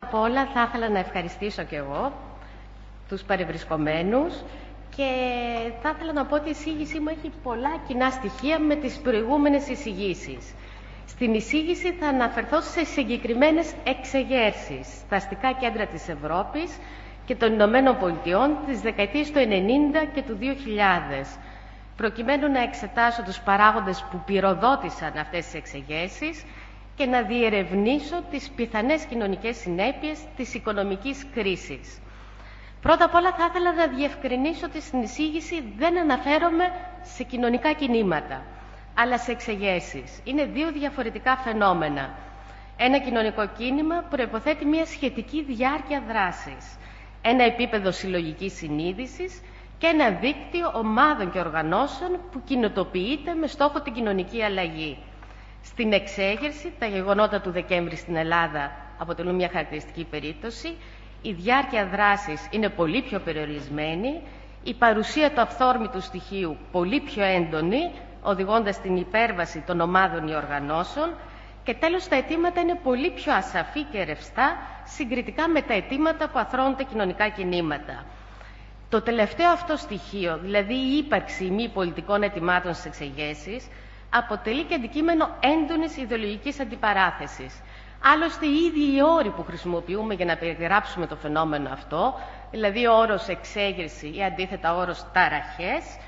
Από όλα θα ήθελα να ευχαριστήσω και εγώ τους παρευρισκομένους και θα ήθελα να πω ότι η εισήγησή μου έχει πολλά κοινά στοιχεία με τις προηγούμενες εισηγήσεις. Στην εισήγηση θα αναφερθώ σε συγκεκριμένες εξεγέρσεις στα αστικά κέντρα της Ευρώπης και των Ηνωμένων Πολιτειών της δεκαετίας του 90 και του 2000, προκειμένου να εξετάσω τους παράγοντες που πυροδότησαν αυτές τις εξεγέρσεις και να διερευνήσω τις πιθανές κοινωνικές συνέπειες της οικονομικής κρίσης. Πρώτα απ' όλα θα ήθελα να διευκρινίσω ότι στην εισήγηση δεν αναφέρομαι σε κοινωνικά κινήματα, αλλά σε εξεγέρσεις. Είναι δύο διαφορετικά φαινόμενα. Ένα κοινωνικό κίνημα προϋποθέτει μια σχετική διάρκεια δράσης, ένα επίπεδο συλλογικής συνείδησης και ένα δίκτυο ομάδων και οργανώσεων που κινητοποιείται με στόχο την κοινωνική αλλαγή. Στην εξέγερση, τα γεγονότα του Δεκέμβρη στην Ελλάδα αποτελούν μια χαρακτηριστική περίπτωση. Η διάρκεια δράσης είναι πολύ πιο περιορισμένη, η παρουσία του αυθόρμητου στοιχείου πολύ πιο έντονη, οδηγώντας στην υπέρβαση των ομάδων ή οργανώσεων, και τέλος τα αιτήματα είναι πολύ πιο ασαφή και ρευστά συγκριτικά με τα αιτήματα που αθρώνουν τα κοινωνικά κινήματα. Το τελευταίο αυτό στοιχείο, δηλαδή η ύπαρξη μη πολιτικών αιτημάτων στις εξεγέρσεις, αποτελεί και αντικείμενο έντονης ιδεολογικής αντιπαράθεσης. Άλλωστε, οι ίδιοι οι όροι που χρησιμοποιούμε για να περιγράψουμε το φαινόμενο αυτό, δηλαδή ο όρος εξέγερση ή αντίθετα ο όρος ταραχές,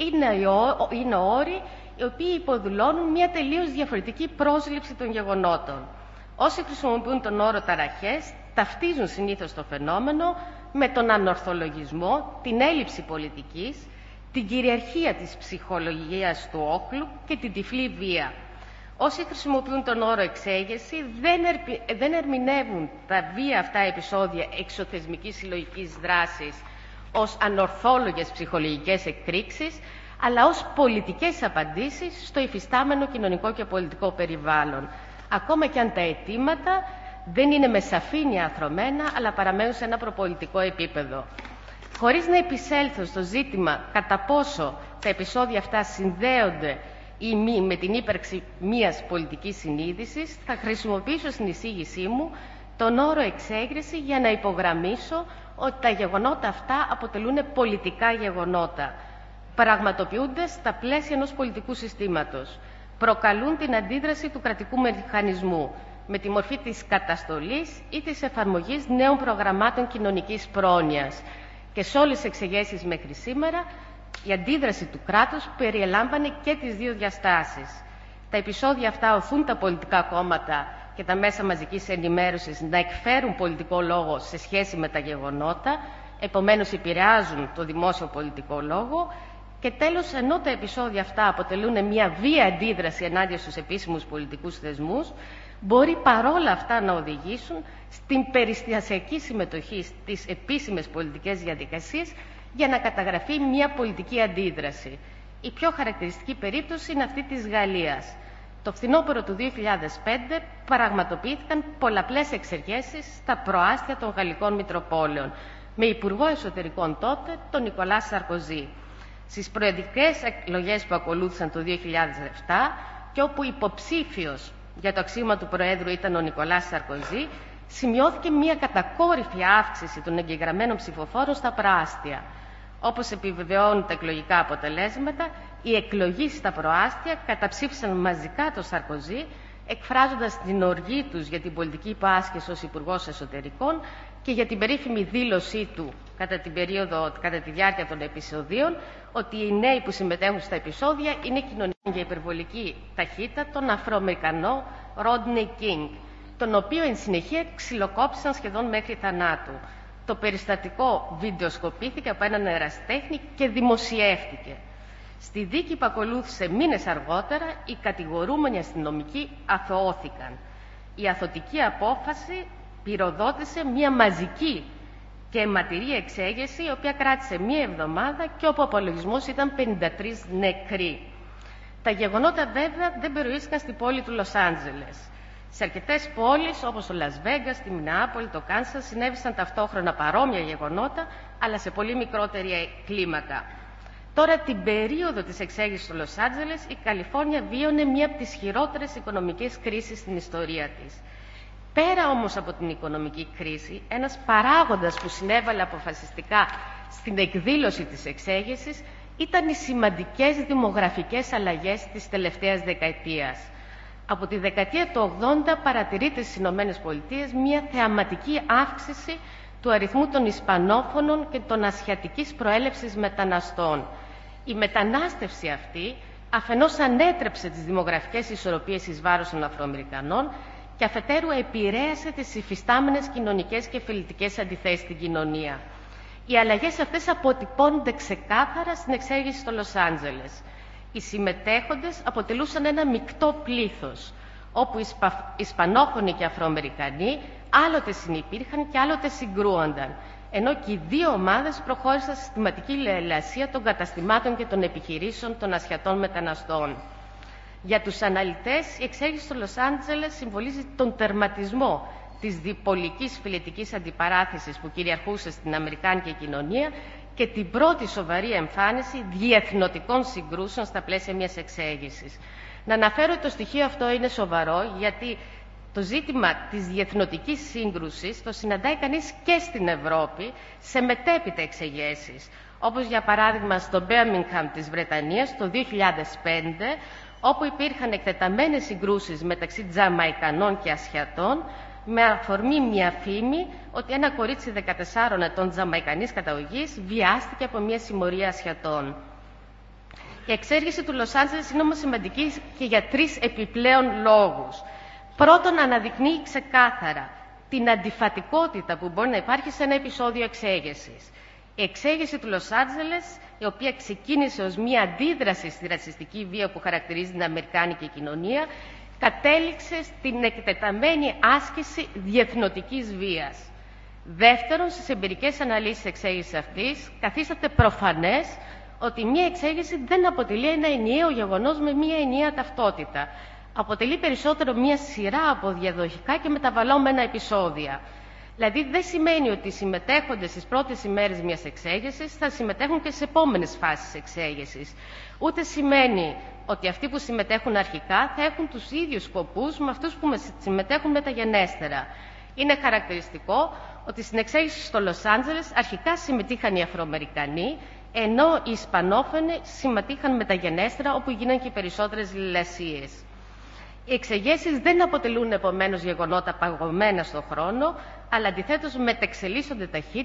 είναι όροι οι οποίοι υποδηλώνουν μια τελείως διαφορετική πρόσληψη των γεγονότων. Όσοι χρησιμοποιούν τον όρο ταραχές ταυτίζουν συνήθως το φαινόμενο με τον ανορθολογισμό, την έλλειψη πολιτικής, την κυριαρχία της ψυχολογίας του όχλου και την τυφλή βία. Όσοι χρησιμοποιούν τον όρο εξέγερση δεν ερμηνεύουν τα βία αυτά επεισόδια εξωθεσμικής συλλογικής δράσης ως ανορθόλογες ψυχολογικές εκρήξεις, αλλά ως πολιτικές απαντήσεις στο υφιστάμενο κοινωνικό και πολιτικό περιβάλλον, ακόμα και αν τα αιτήματα δεν είναι με σαφήνεια αθρωμένα, αλλά παραμένουν σε ένα προπολιτικό επίπεδο. Χωρίς να επισέλθω στο ζήτημα κατά πόσο τα επεισόδια αυτά συνδέονται ή μη με την ύπαρξη μιας πολιτικής συνείδησης, θα χρησιμοποιήσω στην εισήγησή μου τον όρο εξέγερση για να υπογραμμίσω ότι τα γεγονότα αυτά αποτελούν πολιτικά γεγονότα. Πραγματοποιούνται στα πλαίσια ενός πολιτικού συστήματος. Προκαλούν την αντίδραση του κρατικού μηχανισμού με τη μορφή της καταστολής ή της εφαρμογής νέων προγραμμάτων κοινωνικής πρόνοιας. Και σε όλες τις εξεγέρσεις μέχρι σήμερα, η αντίδραση του κράτους περιελάμβανε και τις δύο διαστάσεις. Τα επεισόδια αυτά οθούν τα πολιτικά κόμματα και τα μέσα μαζικής ενημέρωσης να εκφέρουν πολιτικό λόγο σε σχέση με τα γεγονότα, επομένως επηρεάζουν το δημόσιο πολιτικό λόγο. Και τέλος, ενώ τα επεισόδια αυτά αποτελούν μια βία αντίδραση ενάντια στους επίσημους πολιτικούς θεσμούς, μπορεί παρόλα αυτά να οδηγήσουν στην περιστασιακή συμμετοχή στις επίσημες πολιτικές διαδικασίες για να καταγραφεί μια πολιτική αντίδραση. Η πιο χαρακτηριστική περίπτωση είναι αυτή της Γαλλίας. Το φθινόπωρο του 2005 πραγματοποιήθηκαν πολλαπλές εξεγέρσεις στα προάστια των γαλλικών μητροπόλεων, με υπουργό εσωτερικών τότε τον Νικολά Σαρκοζή. Στις προεδρικές εκλογές που ακολούθησαν το 2007 και όπου υποψήφιος για το αξίωμα του Προέδρου ήταν ο Νικολάς Σαρκοζή, σημειώθηκε μια κατακόρυφη αύξηση των εγγεγραμμένων ψηφοφόρων στα προάστια. Όπως επιβεβαιώνουν τα εκλογικά αποτελέσματα, οι εκλογείς στα προάστια καταψήφισαν μαζικά τον Σαρκοζή, εκφράζοντας την οργή τους για την πολιτική που άσκησε ως Υπουργός Εσωτερικών και για την περίφημη δήλωσή του κατά τη διάρκεια των επεισοδίων, ότι οι νέοι που συμμετέχουν στα επεισόδια είναι κοινωνικοί για υπερβολική ταχύτητα τον Αφροαμερικανό Ρόντνεϊ Κίνγκ, τον οποίο εν συνεχεία ξυλοκόπησαν σχεδόν μέχρι θανάτου. Το περιστατικό βιντεοσκοπήθηκε από έναν ερασιτέχνη και δημοσιεύτηκε. Στη δίκη που ακολούθησε μήνες αργότερα, οι κατηγορούμενοι αστυνομικοί αθωώθηκαν. Η αθωτική απόφαση πυροδότησε μια μαζική και αιματηρή εξέγερση, η οποία κράτησε μία εβδομάδα και όπου ο απολογισμός ήταν 53 νεκροί. Τα γεγονότα βέβαια δεν περιορίστηκαν στην πόλη του Λος Άντζελες. Σε αρκετές πόλεις όπως το Λας Βέγκας, τη Μινεάπολη, το Κάνσας συνέβησαν ταυτόχρονα παρόμοια γεγονότα, αλλά σε πολύ μικρότερη κλίμακα. Τώρα την περίοδο της εξέγερσης του Λος Άντζελες η Καλιφόρνια βίωνε μία από τις χειρότερες οικονομικές κρίσεις στην ιστορία της. Πέρα όμως από την οικονομική κρίση, ένας παράγοντας που συνέβαλε αποφασιστικά στην εκδήλωση της εξέγερσης ήταν οι σημαντικές δημογραφικές αλλαγές της τελευταίας δεκαετίας. Από τη δεκαετία του 80 παρατηρείται στις Ηνωμένες Πολιτείες μια θεαματική αύξηση του αριθμού των Ισπανόφωνων και των ασιατικής προέλευσης μεταναστών. Η μετανάστευση αυτή αφενός ανέτρεψε τις δημογραφικές ισορροπίες εις βάρος των Αφροαμερικανών και αφετέρου επηρέασε τις υφιστάμενες κοινωνικές και φιλετικές αντιθέσεις στην κοινωνία. Οι αλλαγές αυτές αποτυπώνονται ξεκάθαρα στην εξέγερση στο Λος Άντζελες. Οι συμμετέχοντες αποτελούσαν ένα μεικτό πλήθος, όπου Ισπανόφωνοι και Αφροαμερικανοί άλλοτε συνυπήρχαν και άλλοτε συγκρούονταν, ενώ και οι δύο ομάδες προχώρησαν στη συστηματική λαιλασία των καταστημάτων και των επιχειρήσεων των ασιατών μεταναστών. Για τους αναλυτές, η εξέγερση στο Λος Άντζελες συμβολίζει τον τερματισμό της διπολικής φιλετικής αντιπαράθεσης που κυριαρχούσε στην αμερικάνικη κοινωνία και την πρώτη σοβαρή εμφάνιση διεθνοτικών συγκρούσεων στα πλαίσια μιας εξέγερσης. Να αναφέρω ότι το στοιχείο αυτό είναι σοβαρό, γιατί το ζήτημα της διεθνοτικής σύγκρουσης το συναντάει κανείς και στην Ευρώπη σε μετέπειτα εξεγέρσεις, όπως για παράδειγμα στο Μπέρμιγχαμ της Βρετανίας το 2005, όπου υπήρχαν εκτεταμένες συγκρούσεις μεταξύ Τζαμαϊκανών και Ασιατών, με αφορμή μια φήμη ότι ένα κορίτσι 14 ετών τζαμαϊκανής καταγωγής βιάστηκε από μια συμμορία Ασιατών. Η εξέγερση του Λος Άντζελες είναι όμως σημαντική και για τρεις επιπλέον λόγους. Πρώτον, αναδεικνύει ξεκάθαρα την αντιφατικότητα που μπορεί να υπάρχει σε ένα επεισόδιο εξέγερσης. Η εξέγερση του Λος Άντζελες, η οποία ξεκίνησε ως μια αντίδραση στη ρατσιστική βία που χαρακτηρίζει την αμερικάνικη κοινωνία, κατέληξε στην εκτεταμένη άσκηση διεθνοτικής βίας. Δεύτερον, στις εμπειρικές αναλύσεις της εξέγερσης αυτής, καθίσταται προφανές ότι μια εξέγερση δεν αποτελεί ένα ενιαίο γεγονός με μια ενιαία ταυτότητα. Αποτελεί περισσότερο μια σειρά από διαδοχικά και μεταβαλλόμενα επεισόδια. Δηλαδή, δεν σημαίνει ότι οι συμμετέχοντες στις πρώτες ημέρες μιας εξέγερσης θα συμμετέχουν και στις επόμενες φάσεις εξέγερσης. Ούτε σημαίνει ότι αυτοί που συμμετέχουν αρχικά θα έχουν τους ίδιους σκοπούς με αυτούς που συμμετέχουν μεταγενέστερα. Είναι χαρακτηριστικό ότι στην εξέγερση στο Λος Άντζελες αρχικά συμμετείχαν οι Αφροαμερικανοί, ενώ οι Ισπανόφωνοι συμμετείχαν μεταγενέστερα, όπου γίνανε και οι περισσότερες λαιλασίες. Οι εξεγέρσεις δεν αποτελούν επομένως γεγονότα παγωμένα στον χρόνο, αλλά αντιθέτως μετεξελίσσονται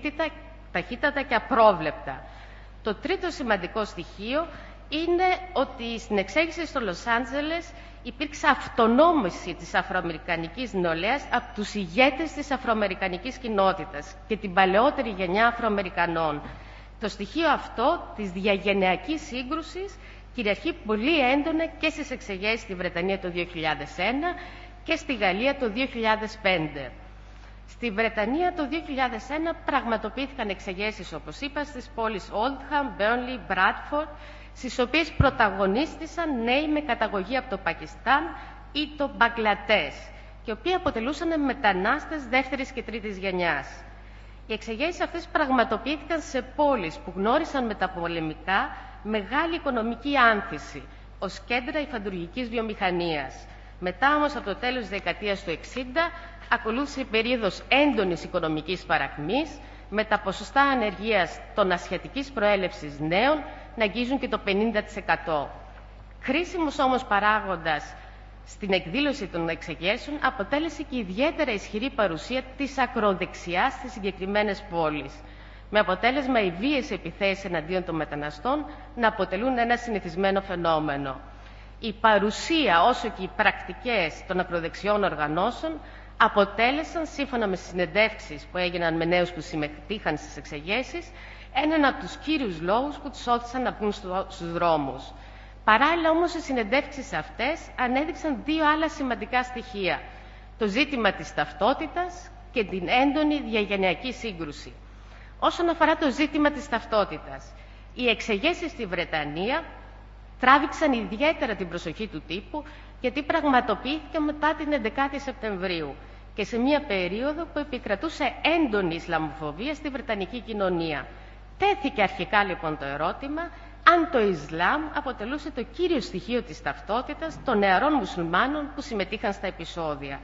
ταχύτατα και απρόβλεπτα. Το τρίτο σημαντικό στοιχείο είναι ότι στην εξέγερση στο Λος Άντζελες υπήρξε αυτονόμηση της αφροαμερικανικής νεολαίας από τους ηγέτες της αφροαμερικανικής κοινότητας και την παλαιότερη γενιά Αφροαμερικανών. Το στοιχείο αυτό της διαγενειακής σύγκρουσης κυριαρχεί πολύ έντονα και στις εξεγέρσεις στη Βρετανία το 2001 και στη Γαλλία το 2005. Στη Βρετανία το 2001 πραγματοποιήθηκαν εξεγέρσεις, όπως είπα, στις πόλεις Oldham, Burnley, Bradford, στις οποίες πρωταγωνίστησαν νέοι με καταγωγή από το Πακιστάν ή το Μπαγκλαντές, και οι οποίοι αποτελούσαν μετανάστες δεύτερης και τρίτης γενιάς. Οι εξεγέρσεις αυτές πραγματοποιήθηκαν σε πόλεις που γνώρισαν μεταπολεμικά μεγάλη οικονομική άνθηση ως κέντρα υφαντουργικής βιομηχανίας. Μετά όμως, από το τέλος της δεκαετίας του 60, ακολούθησε η περίοδος έντονης οικονομικής παρακμής, με τα ποσοστά ανεργίας των ασιατικής προέλευσης νέων να αγγίζουν και το 50%. Κρίσιμος όμως παράγοντας στην εκδήλωση των εξεγέρσεων αποτέλεσε και ιδιαίτερα ισχυρή παρουσία της ακροδεξιάς στις συγκεκριμένες πόλεις, με αποτέλεσμα οι βίαιες επιθέσεις εναντίον των μεταναστών να αποτελούν ένα συνηθισμένο φαινόμενο. Η παρουσία όσο και οι πρακτικές των ακροδεξιών οργανώσεων αποτέλεσαν, σύμφωνα με συνεντεύξεις που έγιναν με νέους που συμμετείχαν στις εξεγέρσεις, έναν από τους κύριους λόγους που τους όθησαν να βγουν στους δρόμους. Παράλληλα όμως, οι συνεντεύξεις αυτές ανέδειξαν δύο άλλα σημαντικά στοιχεία: το ζήτημα της ταυτότητας και την έντονη διαγενειακή σύγκρουση. Όσον αφορά το ζήτημα της ταυτότητας, οι εξεγέρσεις στη Βρετανία τράβηξαν ιδιαίτερα την προσοχή του τύπου, γιατί πραγματοποιήθηκαν μετά την 11η Σεπτεμβρίου και σε μια περίοδο που επικρατούσε έντονη Ισλαμοφοβία στη Βρετανική κοινωνία. Τέθηκε αρχικά λοιπόν το ερώτημα αν το Ισλάμ αποτελούσε το κύριο στοιχείο της ταυτότητας των νεαρών μουσουλμάνων που συμμετείχαν στα επεισόδια.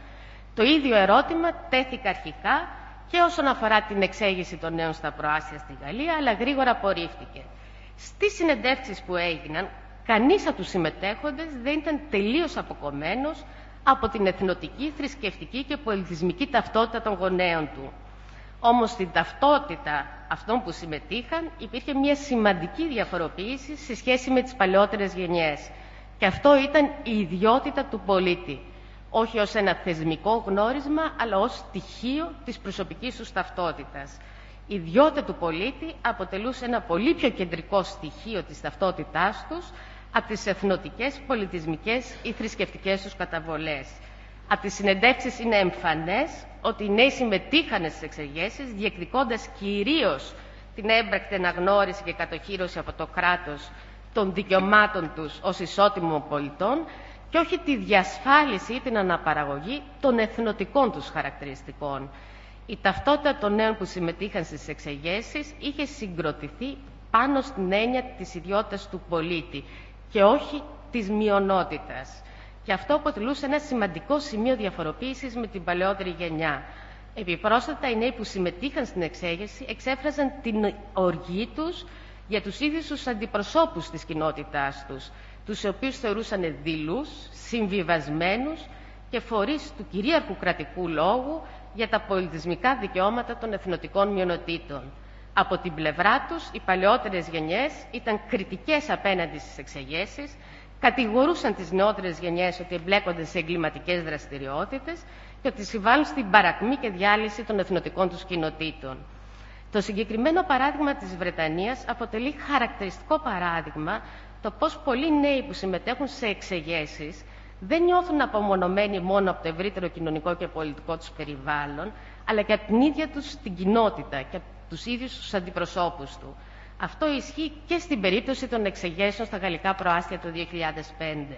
Το ίδιο ερώτημα τέθηκε αρχικά και όσον αφορά την εξέγερση των νέων στα προάστια στη Γαλλία, αλλά γρήγορα απορρίφθηκε. Στις συνεντεύξεις που έγιναν, κανείς από τους συμμετέχοντες δεν ήταν τελείως αποκομμένος από την εθνοτική, θρησκευτική και πολιτισμική ταυτότητα των γονέων του. Όμως στην ταυτότητα αυτών που συμμετείχαν υπήρχε μια σημαντική διαφοροποίηση σε σχέση με τις παλαιότερες γενιές. Και αυτό ήταν η ιδιότητα του πολίτη. Όχι ως ένα θεσμικό γνώρισμα, αλλά ως στοιχείο της προσωπικής τους ταυτότητας. Η ιδιότητα του πολίτη αποτελούσε ένα πολύ πιο κεντρικό στοιχείο της ταυτότητάς τους από τις εθνοτικές, πολιτισμικές ή θρησκευτικές τους καταβολές. Από τις συνεντεύξεις είναι εμφανές ότι οι νέοι συμμετείχαν στις εξεγέρσεις, διεκδικώντας κυρίως την έμπρακτη αναγνώριση και κατοχύρωση από το κράτος των δικαιωμάτων τους ως ισότιμων πολιτών και όχι τη διασφάλιση ή την αναπαραγωγή των εθνοτικών τους χαρακτηριστικών. Η ταυτότητα των νέων που συμμετείχαν στις εξεγέρσεις είχε συγκροτηθεί πάνω στην έννοια της ιδιότητας του πολίτη και όχι της μειονότητας. Και αυτό αποτελούσε ένα σημαντικό σημείο διαφοροποίησης με την παλαιότερη γενιά. Επιπρόσθετα, οι νέοι που συμμετείχαν στην εξέγερση εξέφραζαν την οργή τους για τους ίδιους τους αντιπροσώπους της κοινότητάς τους, τους οποίους θεωρούσαν δειλούς, συμβιβασμένους και φορείς του κυρίαρχου κρατικού λόγου για τα πολιτισμικά δικαιώματα των εθνοτικών μειονοτήτων. Από την πλευρά τους, οι παλαιότερες γενιές ήταν κριτικές απέναντι στις εξεγέρσεις, κατηγορούσαν τις νεότερες γενιές ότι εμπλέκονται σε εγκληματικές δραστηριότητες και ότι συμβάλλουν στην παρακμή και διάλυση των εθνοτικών τους κοινοτήτων. Το συγκεκριμένο παράδειγμα της Βρετανίας αποτελεί χαρακτηριστικό παράδειγμα το πώς πολλοί νέοι που συμμετέχουν σε εξεγέρσεις δεν νιώθουν απομονωμένοι μόνο από το ευρύτερο κοινωνικό και πολιτικό τους περιβάλλον, αλλά και από την ίδια τους την κοινότητα και από τους ίδιους τους αντιπροσώπους του. Αυτό ισχύει και στην περίπτωση των εξεγέρσεων στα γαλλικά προάστια το 2005.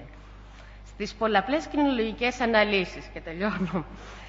Στις πολλαπλές κοινωνικές αναλύσεις, και τελειώνω,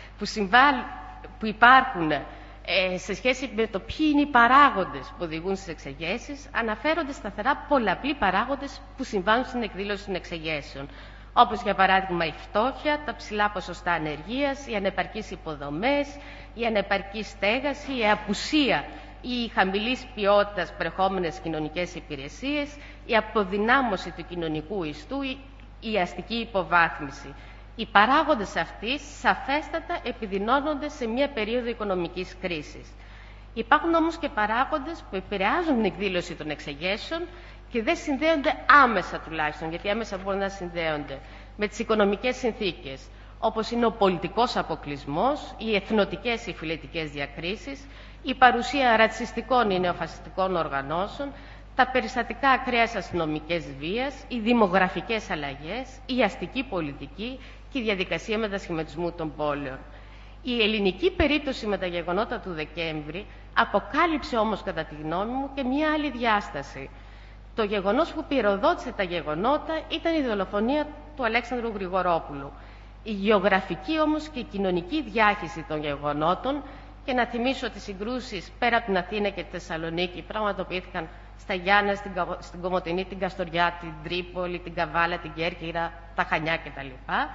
που υπάρχουν σε σχέση με το ποιοι είναι οι παράγοντες που οδηγούν στις εξεγέρσεις, αναφέρονται σταθερά πολλαπλοί παράγοντες που συμβάλλουν στην εκδήλωση των εξεγέρσεων. Όπως για παράδειγμα η φτώχεια, τα ψηλά ποσοστά ανεργίας, οι ανεπαρκείς υποδομές, η ανεπαρκή στέγαση, η απουσία ή χαμηλής ποιότητας προερχόμενες κοινωνικές υπηρεσίες, η αποδυνάμωση του κοινωνικού ιστού, η αστική υποβάθμιση. Οι παράγοντες αυτοί σαφέστατα επιδεινώνονται σε μια περίοδο οικονομικής κρίσης. Υπάρχουν όμως και παράγοντες που επηρεάζουν την εκδήλωση των εξεγέρσεων και δεν συνδέονται άμεσα τουλάχιστον, γιατί άμεσα μπορούν να συνδέονται με τις οικονομικές συνθήκες, όπως είναι ο πολιτικός αποκλεισμός, οι εθνοτικές ή φυλετικές διακρίσεις, η παρουσία ρατσιστικών ή νεοφασιστικών οργανώσεων, τα περιστατικά ακραίας αστυνομικής βίας, οι δημογραφικές αλλαγές, η αστική πολιτική και η διαδικασία μετασχηματισμού των πόλεων. Η ελληνική περίπτωση με τα γεγονότα του Δεκέμβρη αποκάλυψε όμως κατά τη γνώμη μου και μία άλλη διάσταση. Το γεγονός που πυροδότησε τα γεγονότα ήταν η δολοφονία του Αλέξανδρου Γρηγορόπουλου. Η γεωγραφική όμως και η κοινωνική διάχυση των γεγονότων, και να θυμίσω ότι οι συγκρούσεις πέρα από την Αθήνα και τη Θεσσαλονίκη πραγματοποιήθηκαν στα Γιάννα, στην Κομοτηνή, την Καστοριά, την Τρίπολη, την Καβάλα, την Κέρκυρα, τα Χανιά κτλ.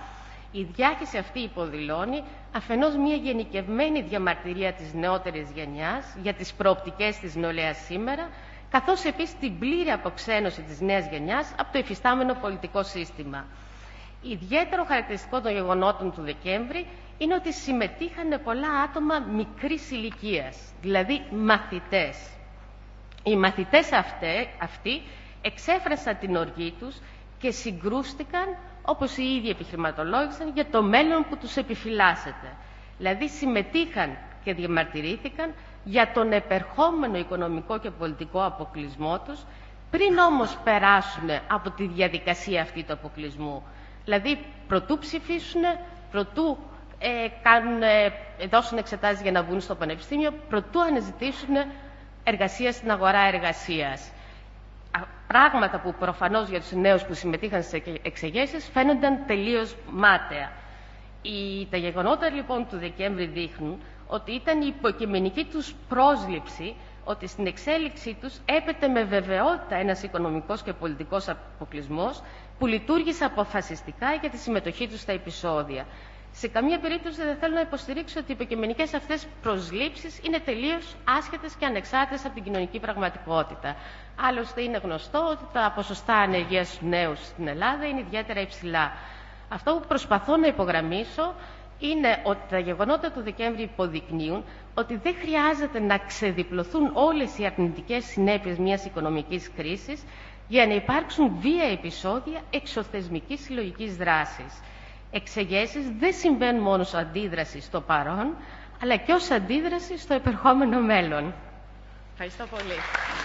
Η διάχυση αυτή υποδηλώνει αφενός μια γενικευμένη διαμαρτυρία της νεότερης γενιάς για τις προοπτικές της νεολαίας σήμερα, καθώς επίσης την πλήρη αποξένωση της νέας γενιάς από το υφιστάμενο πολιτικό σύστημα. Ιδιαίτερο χαρακτηριστικό των γεγονότων του Δεκέμβρη είναι ότι συμμετείχαν πολλά άτομα μικρής ηλικίας, δηλαδή μαθητές. Οι μαθητές αυτοί εξέφρασαν την οργή τους και συγκρούστηκαν, όπως οι ίδιοι επιχειρηματολόγησαν, για το μέλλον που τους επιφυλάσσεται. Δηλαδή συμμετείχαν και διαμαρτυρήθηκαν για τον επερχόμενο οικονομικό και πολιτικό αποκλεισμό τους, πριν όμως περάσουν από τη διαδικασία αυτή του αποκλεισμού. Δηλαδή, προτού ψηφίσουν, προτού δώσουν εξετάσεις για να βγουν στο πανεπιστήμιο, προτού αναζητήσουν εργασία στην αγορά εργασίας. Πράγματα που προφανώς για τους νέους που συμμετείχαν στις εξεγέρσεις φαίνονταν τελείως μάταια. Τα γεγονότα λοιπόν του Δεκέμβρη δείχνουν ότι ήταν η υποκειμενική τους πρόσληψη ότι στην εξέλιξή τους έπεται με βεβαιότητα ένας οικονομικός και πολιτικός αποκλεισμός που λειτουργήσε αποφασιστικά για τη συμμετοχή τους στα επεισόδια. Σε καμία περίπτωση δεν θέλω να υποστηρίξω ότι οι υποκειμενικές αυτές προσλήψεις είναι τελείως άσχετες και ανεξάρτητες από την κοινωνική πραγματικότητα. Άλλωστε είναι γνωστό ότι τα ποσοστά ανεργίας στους νέους στην Ελλάδα είναι ιδιαίτερα υψηλά. Αυτό που προσπαθώ να υπογραμμίσω είναι ότι τα γεγονότα του Δεκέμβρη υποδεικνύουν ότι δεν χρειάζεται να ξεδιπλωθούν όλες οι αρνητικές συνέπειες μιας οικονομικής κρίσης για να υπάρξουν βία επεισόδια εξωθεσμικής συλλογικής δράσης. Εξεγέσεις δεν συμβαίνουν μόνο ως αντίδραση στο παρόν, αλλά και ως αντίδραση στο επερχόμενο μέλλον. Ευχαριστώ πολύ.